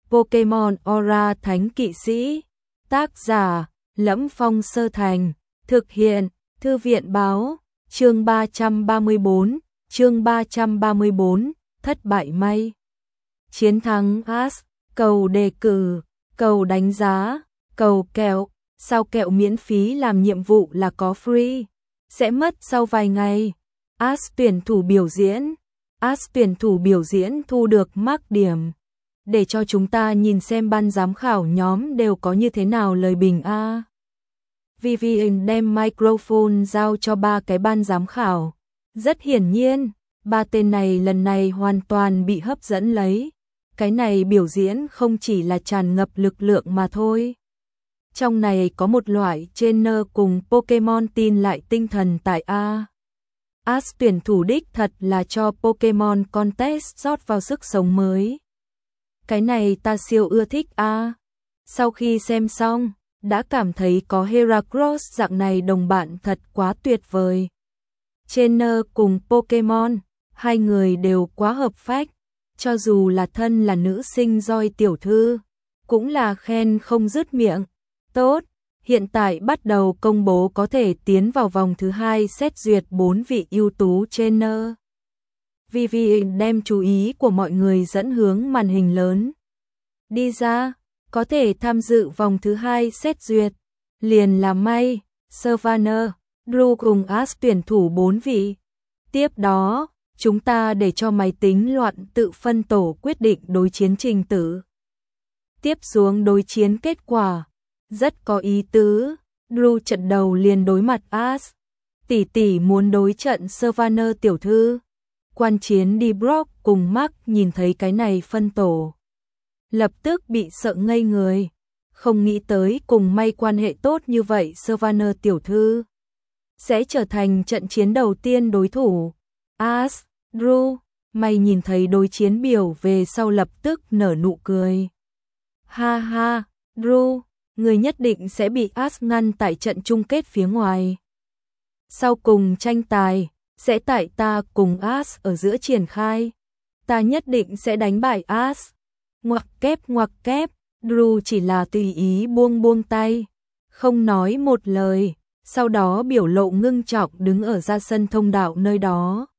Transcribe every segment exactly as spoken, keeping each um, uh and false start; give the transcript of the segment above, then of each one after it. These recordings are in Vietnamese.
Pokemon Aura Thánh Kỵ Sĩ. Tác giả: Lẫm Phong Sơ Thành. Thực hiện: Thư viện báo. Chương ba trăm ba mươi tư, chương ba trăm ba mươi tư, thất bại may. Chiến thắng Ash, cầu đề cử, cầu đánh giá, cầu kẹo, sao kẹo miễn phí làm nhiệm vụ là có free, sẽ mất sau vài ngày. Ash tuyển thủ biểu diễn, Ash tuyển thủ biểu diễn thu được mark điểm. Để cho chúng ta nhìn xem ban giám khảo nhóm đều có như thế nào lời bình a. Vivian đem microphone giao cho ba cái ban giám khảo. Rất hiển nhiên, ba tên này lần này hoàn toàn bị hấp dẫn lấy. Cái này biểu diễn không chỉ là tràn ngập lực lượng mà thôi. Trong này có một loại trainer cùng Pokemon tin lại tinh thần tại A. Ash tuyển thủ đích thật là cho Pokemon Contest rót vào sức sống mới. Cái này ta siêu ưa thích A. Sau khi xem xong, đã cảm thấy có Heracross dạng này đồng bạn thật quá tuyệt vời. Trainer cùng Pokemon, hai người đều quá hợp phách. Cho dù là thân là nữ sinh Joy tiểu thư, cũng là khen không dứt miệng. Tốt, hiện tại bắt đầu công bố có thể tiến vào vòng thứ hai xét duyệt bốn vị ưu tú trainer. Vivian đem chú ý của mọi người dẫn hướng màn hình lớn. Đi ra, có thể tham dự vòng thứ hai xét duyệt. Liền là May, Savannah, Drew cùng Ash tuyển thủ bốn vị. Tiếp đó, chúng ta để cho máy tính loạn tự phân tổ quyết định đối chiến trình tự. Tiếp xuống đối chiến kết quả. Rất có ý tứ, Drew trận đầu liền đối mặt Ash. Tỷ tỷ muốn đối trận Savannah tiểu thư. Quan chiến đi Brock cùng Mark nhìn thấy cái này phân tổ. Lập tức bị sợ ngây người. Không nghĩ tới cùng May quan hệ tốt như vậy Savannah tiểu thư sẽ trở thành trận chiến đầu tiên đối thủ. Ash, Drew, May nhìn thấy đối chiến biểu về sau lập tức nở nụ cười. Ha ha, Drew, người nhất định sẽ bị Ash ngăn tại trận chung kết phía ngoài. Sau cùng tranh tài, sẽ tại ta cùng Ash ở giữa triển khai. Ta nhất định sẽ đánh bại Ash. Ngoặc kép ngoặc kép, Drew chỉ là tùy ý buông buông tay, không nói một lời, sau đó biểu lộ ngưng trọng đứng ở ra sân thông đạo nơi đó.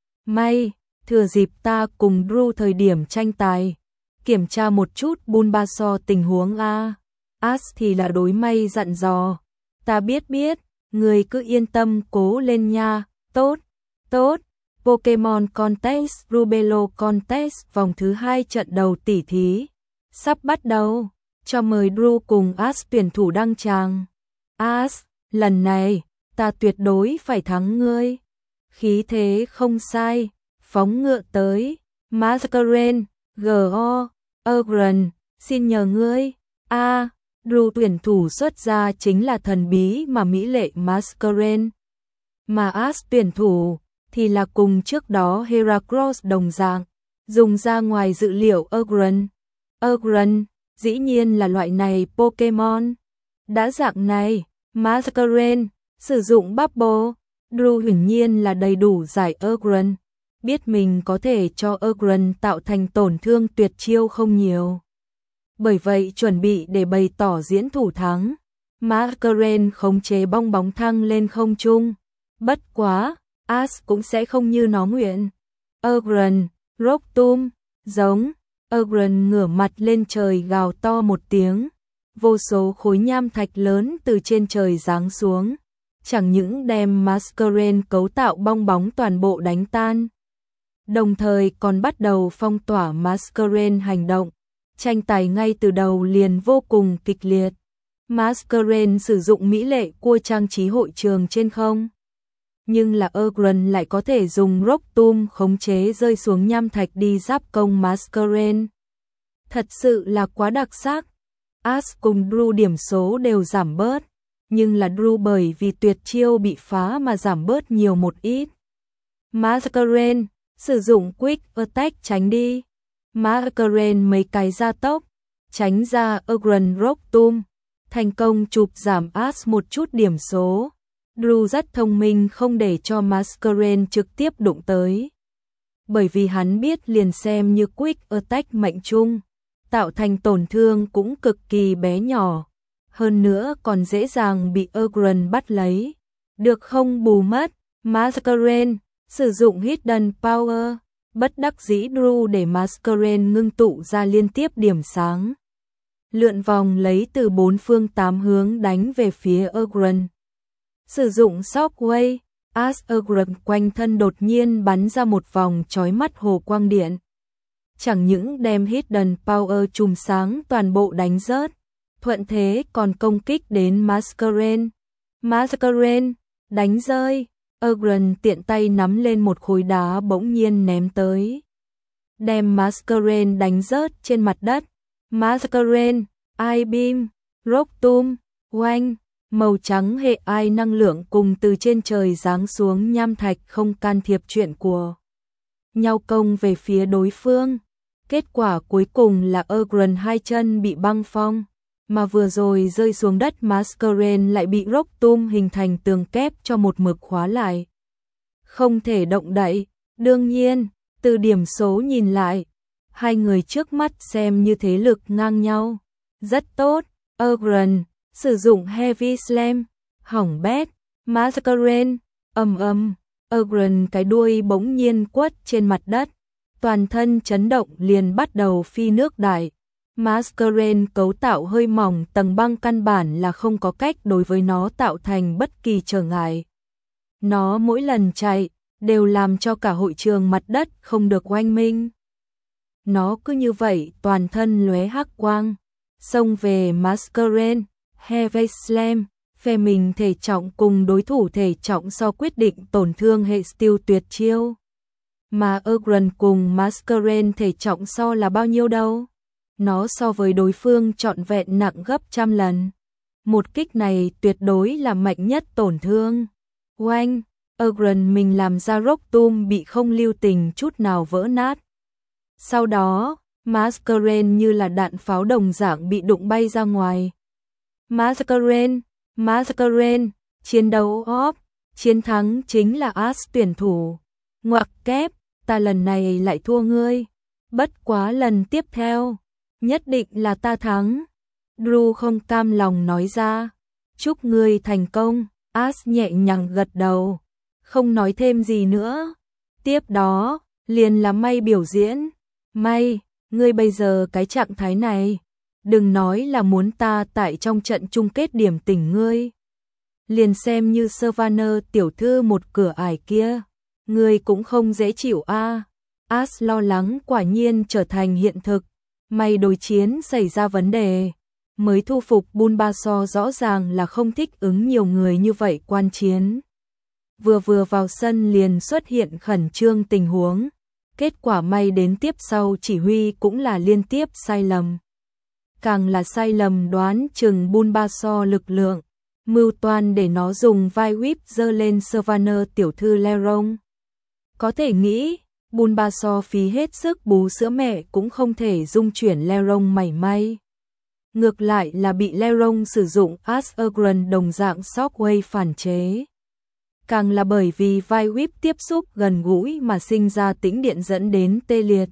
May, thừa dịp ta cùng Drew thời điểm tranh tài, kiểm tra một chút Bulbasaur tình huống a. Ash thì là đối May dặn dò, ta biết biết, người cứ yên tâm cố lên nha. Tốt, tốt. Pokemon Contest, Rubelo Contest vòng thứ hai trận đầu tỉ thí sắp bắt đầu, cho mời Drew cùng Ash tuyển thủ đăng tràng. Ash, lần này ta tuyệt đối phải thắng ngươi. Khí thế không sai, phóng ngựa tới. Masquerain, giê o, Ogren, xin nhờ ngươi. A, Drew tuyển thủ xuất ra chính là thần bí mà mỹ lệ Masquerain. Mà Ash tuyển thủ thì là cùng trước đó Heracross đồng dạng, dùng ra ngoài dự liệu Ogren. Ogren, dĩ nhiên là loại này Pokemon. Đã dạng này, Masquerain, sử dụng Bubble, Drew hiển nhiên là đầy đủ giải Ogren, biết mình có thể cho Ogren tạo thành tổn thương tuyệt chiêu không nhiều. Bởi vậy chuẩn bị để bày tỏ diễn thủ thắng, Masquerain khống chế bong bóng thăng lên không trung. Bất quá, Ash cũng sẽ không như nó nguyện. Ogren, Rocktom, giống. Ogren ngửa mặt lên trời gào to một tiếng. Vô số khối nham thạch lớn từ trên trời giáng xuống. Chẳng những đem Masquerain cấu tạo bong bóng toàn bộ đánh tan. Đồng thời còn bắt đầu phong tỏa Masquerain hành động. Tranh tài ngay từ đầu liền vô cùng kịch liệt. Masquerain sử dụng mỹ lệ cua trang trí hội trường trên không. Nhưng là Ogren lại có thể dùng Rocktom khống chế rơi xuống nham thạch đi giáp công Masquerain. Thật sự là quá đặc sắc. Ash cùng Drew điểm số đều giảm bớt, nhưng là Drew bởi vì tuyệt chiêu bị phá mà giảm bớt nhiều một ít. Masquerain, sử dụng Quick Attack tránh đi. Masquerain mấy cái gia tốc, tránh ra Ogren Rocktom, thành công chụp giảm Ash một chút điểm số. Drew rất thông minh không để cho Masquerain trực tiếp đụng tới. Bởi vì hắn biết liền xem như Quick Attack mệnh trung, tạo thành tổn thương cũng cực kỳ bé nhỏ, hơn nữa còn dễ dàng bị Ogren bắt lấy. Được không bù mất, Masquerade sử dụng Hidden Power, bất đắc dĩ Drew để Masquerade ngưng tụ ra liên tiếp điểm sáng. Lượn vòng lấy từ bốn phương tám hướng đánh về phía Ogren. Sử dụng Shockwave, As Ogren quanh thân đột nhiên bắn ra một vòng chói mắt hồ quang điện. Chẳng những đem Hidden Power chùm sáng toàn bộ đánh rớt, thuận thế còn công kích đến Masquerade. Masquerade đánh rơi, Ogren tiện tay nắm lên một khối đá bỗng nhiên ném tới, đem Masquerade đánh rớt trên mặt đất. Masquerade, I-beam, Rock Tomb, oanh, màu trắng hệ ai năng lượng cùng từ trên trời giáng xuống nham thạch không can thiệp chuyện của nhau công về phía đối phương. Kết quả cuối cùng là Ogren hai chân bị băng phong, mà vừa rồi rơi xuống đất Masquerade lại bị Rock Tomb hình thành tường kép cho một mực khóa lại. Không thể động đậy, đương nhiên, từ điểm số nhìn lại, hai người trước mắt xem như thế lực ngang nhau. Rất tốt, Ogren sử dụng Heavy Slam, hỏng bét, Masquerade, ầm ầm, Ogren cái đuôi bỗng nhiên quất trên mặt đất, toàn thân chấn động liền bắt đầu phi nước đại. Masquerade cấu tạo hơi mỏng, tầng băng căn bản là không có cách đối với nó tạo thành bất kỳ trở ngại. Nó mỗi lần chạy đều làm cho cả hội trường mặt đất không được oanh minh. Nó cứ như vậy toàn thân lóe hắc quang, xông về Masquerade. Heavy Slam, phe mình thể trọng cùng đối thủ thể trọng so quyết định tổn thương hệ steel tuyệt chiêu. Mà Ogren cùng Masquerade thể trọng so là bao nhiêu đâu? Nó so với đối phương trọn vẹn nặng gấp trăm lần. Một kích này tuyệt đối là mạnh nhất tổn thương. Oanh, Ogren mình làm ra Rock Tomb bị không lưu tình chút nào vỡ nát. Sau đó, Masquerade như là đạn pháo đồng dạng bị đụng bay ra ngoài. Masquerade, Masquerade, chiến đấu off, chiến thắng chính là As tuyển thủ. Ngoặc kép, ta lần này lại thua ngươi. Bất quá lần tiếp theo, nhất định là ta thắng. Drew không cam lòng nói ra. Chúc ngươi thành công, As nhẹ nhàng gật đầu, không nói thêm gì nữa. Tiếp đó, liền là May biểu diễn. May, ngươi bây giờ cái trạng thái này, đừng nói là muốn ta tại trong trận chung kết điểm tỉnh ngươi. Liền xem như Savannah tiểu thư một cửa ải kia, ngươi cũng không dễ chịu a. À. As lo lắng quả nhiên trở thành hiện thực, May đối chiến xảy ra vấn đề. Mới thu phục Bulbasaur rõ ràng là không thích ứng nhiều người như vậy quan chiến. Vừa vừa vào sân liền xuất hiện khẩn trương tình huống, kết quả May đến tiếp sau chỉ huy cũng là liên tiếp sai lầm. Càng là sai lầm đoán chừng Bulbasaur lực lượng, mưu toan để nó dùng vai whip dơ lên Savannah tiểu thư Lairon. Có thể nghĩ, Bulbasaur phí hết sức bú sữa mẹ cũng không thể dung chuyển Lairon mảy may. Ngược lại là bị Lairon sử dụng As Ogren đồng dạng Shockwave phản chế. Càng là bởi vì vai whip tiếp xúc gần gũi mà sinh ra tĩnh điện dẫn đến tê liệt.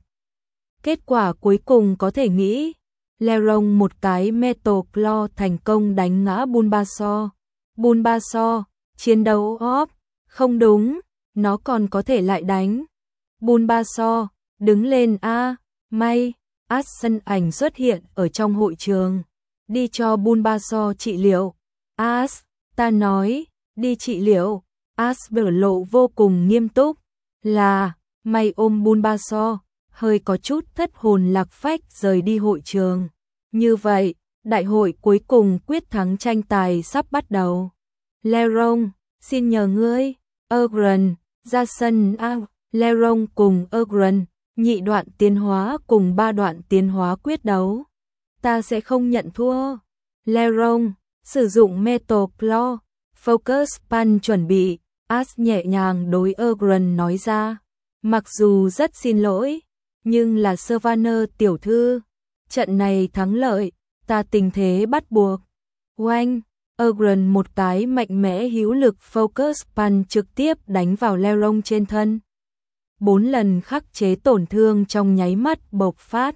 Kết quả cuối cùng có thể nghĩ, Lairon một cái Metal Claw thành công đánh ngã Bulbasaur. Bulbasaur, chiến đấu off, không đúng, nó còn có thể lại đánh. Bulbasaur, đứng lên a. May, As sân ảnh xuất hiện ở trong hội trường, đi cho Bulbasaur trị liệu. As, ta nói, đi trị liệu. As biểu lộ vô cùng nghiêm túc, là, May ôm Bulbasaur, hơi có chút thất hồn lạc phách rời đi hội trường. Như vậy, đại hội cuối cùng quyết thắng tranh tài sắp bắt đầu. Lairon, xin nhờ ngươi, Ogren, ra sân a. Lairon cùng Ogren, nhị đoạn tiến hóa cùng ba đoạn tiến hóa quyết đấu. Ta sẽ không nhận thua. Lairon, sử dụng Metal Claw, Focus Punch chuẩn bị. As nhẹ nhàng đối Ogren nói ra. Mặc dù rất xin lỗi, nhưng là Savannah tiểu thư, trận này thắng lợi, ta tình thế bắt buộc. Oanh, Ogren một cái mạnh mẽ hữu lực Focus Punch trực tiếp đánh vào Lairon trên thân. Bốn lần khắc chế tổn thương trong nháy mắt bộc phát.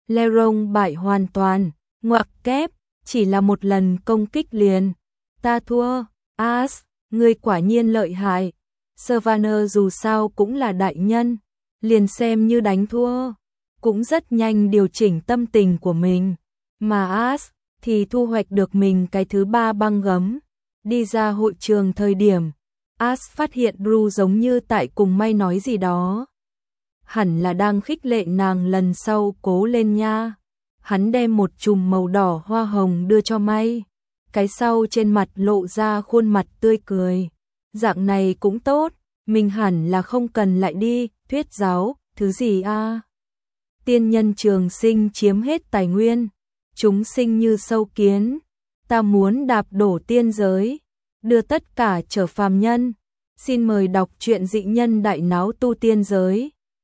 Lerong bại hoàn toàn, ngoặc kép, chỉ là một lần công kích liền. Ta thua, As, ngươi quả nhiên lợi hại. Sylvaner dù sao cũng là đại nhân, liền xem như đánh thua, cũng rất nhanh điều chỉnh tâm tình của mình. Mà As thì thu hoạch được mình cái thứ ba băng gấm. Đi ra hội trường thời điểm, As phát hiện Ru giống như tại cùng May nói gì đó. Hẳn là đang khích lệ nàng lần sau cố lên nha. Hắn đem một chùm màu đỏ hoa hồng đưa cho May. Cái sau trên mặt lộ ra khuôn mặt tươi cười. Dạng này cũng tốt, mình hẳn là không cần lại đi, thuyết giáo, thứ gì a? Tiên nhân trường sinh chiếm hết tài nguyên, chúng sinh như sâu kiến, ta muốn đạp đổ tiên giới, đưa tất cả trở phàm nhân. Xin mời đọc truyện Dị Nhân Đại Náo Tu Tiên Giới.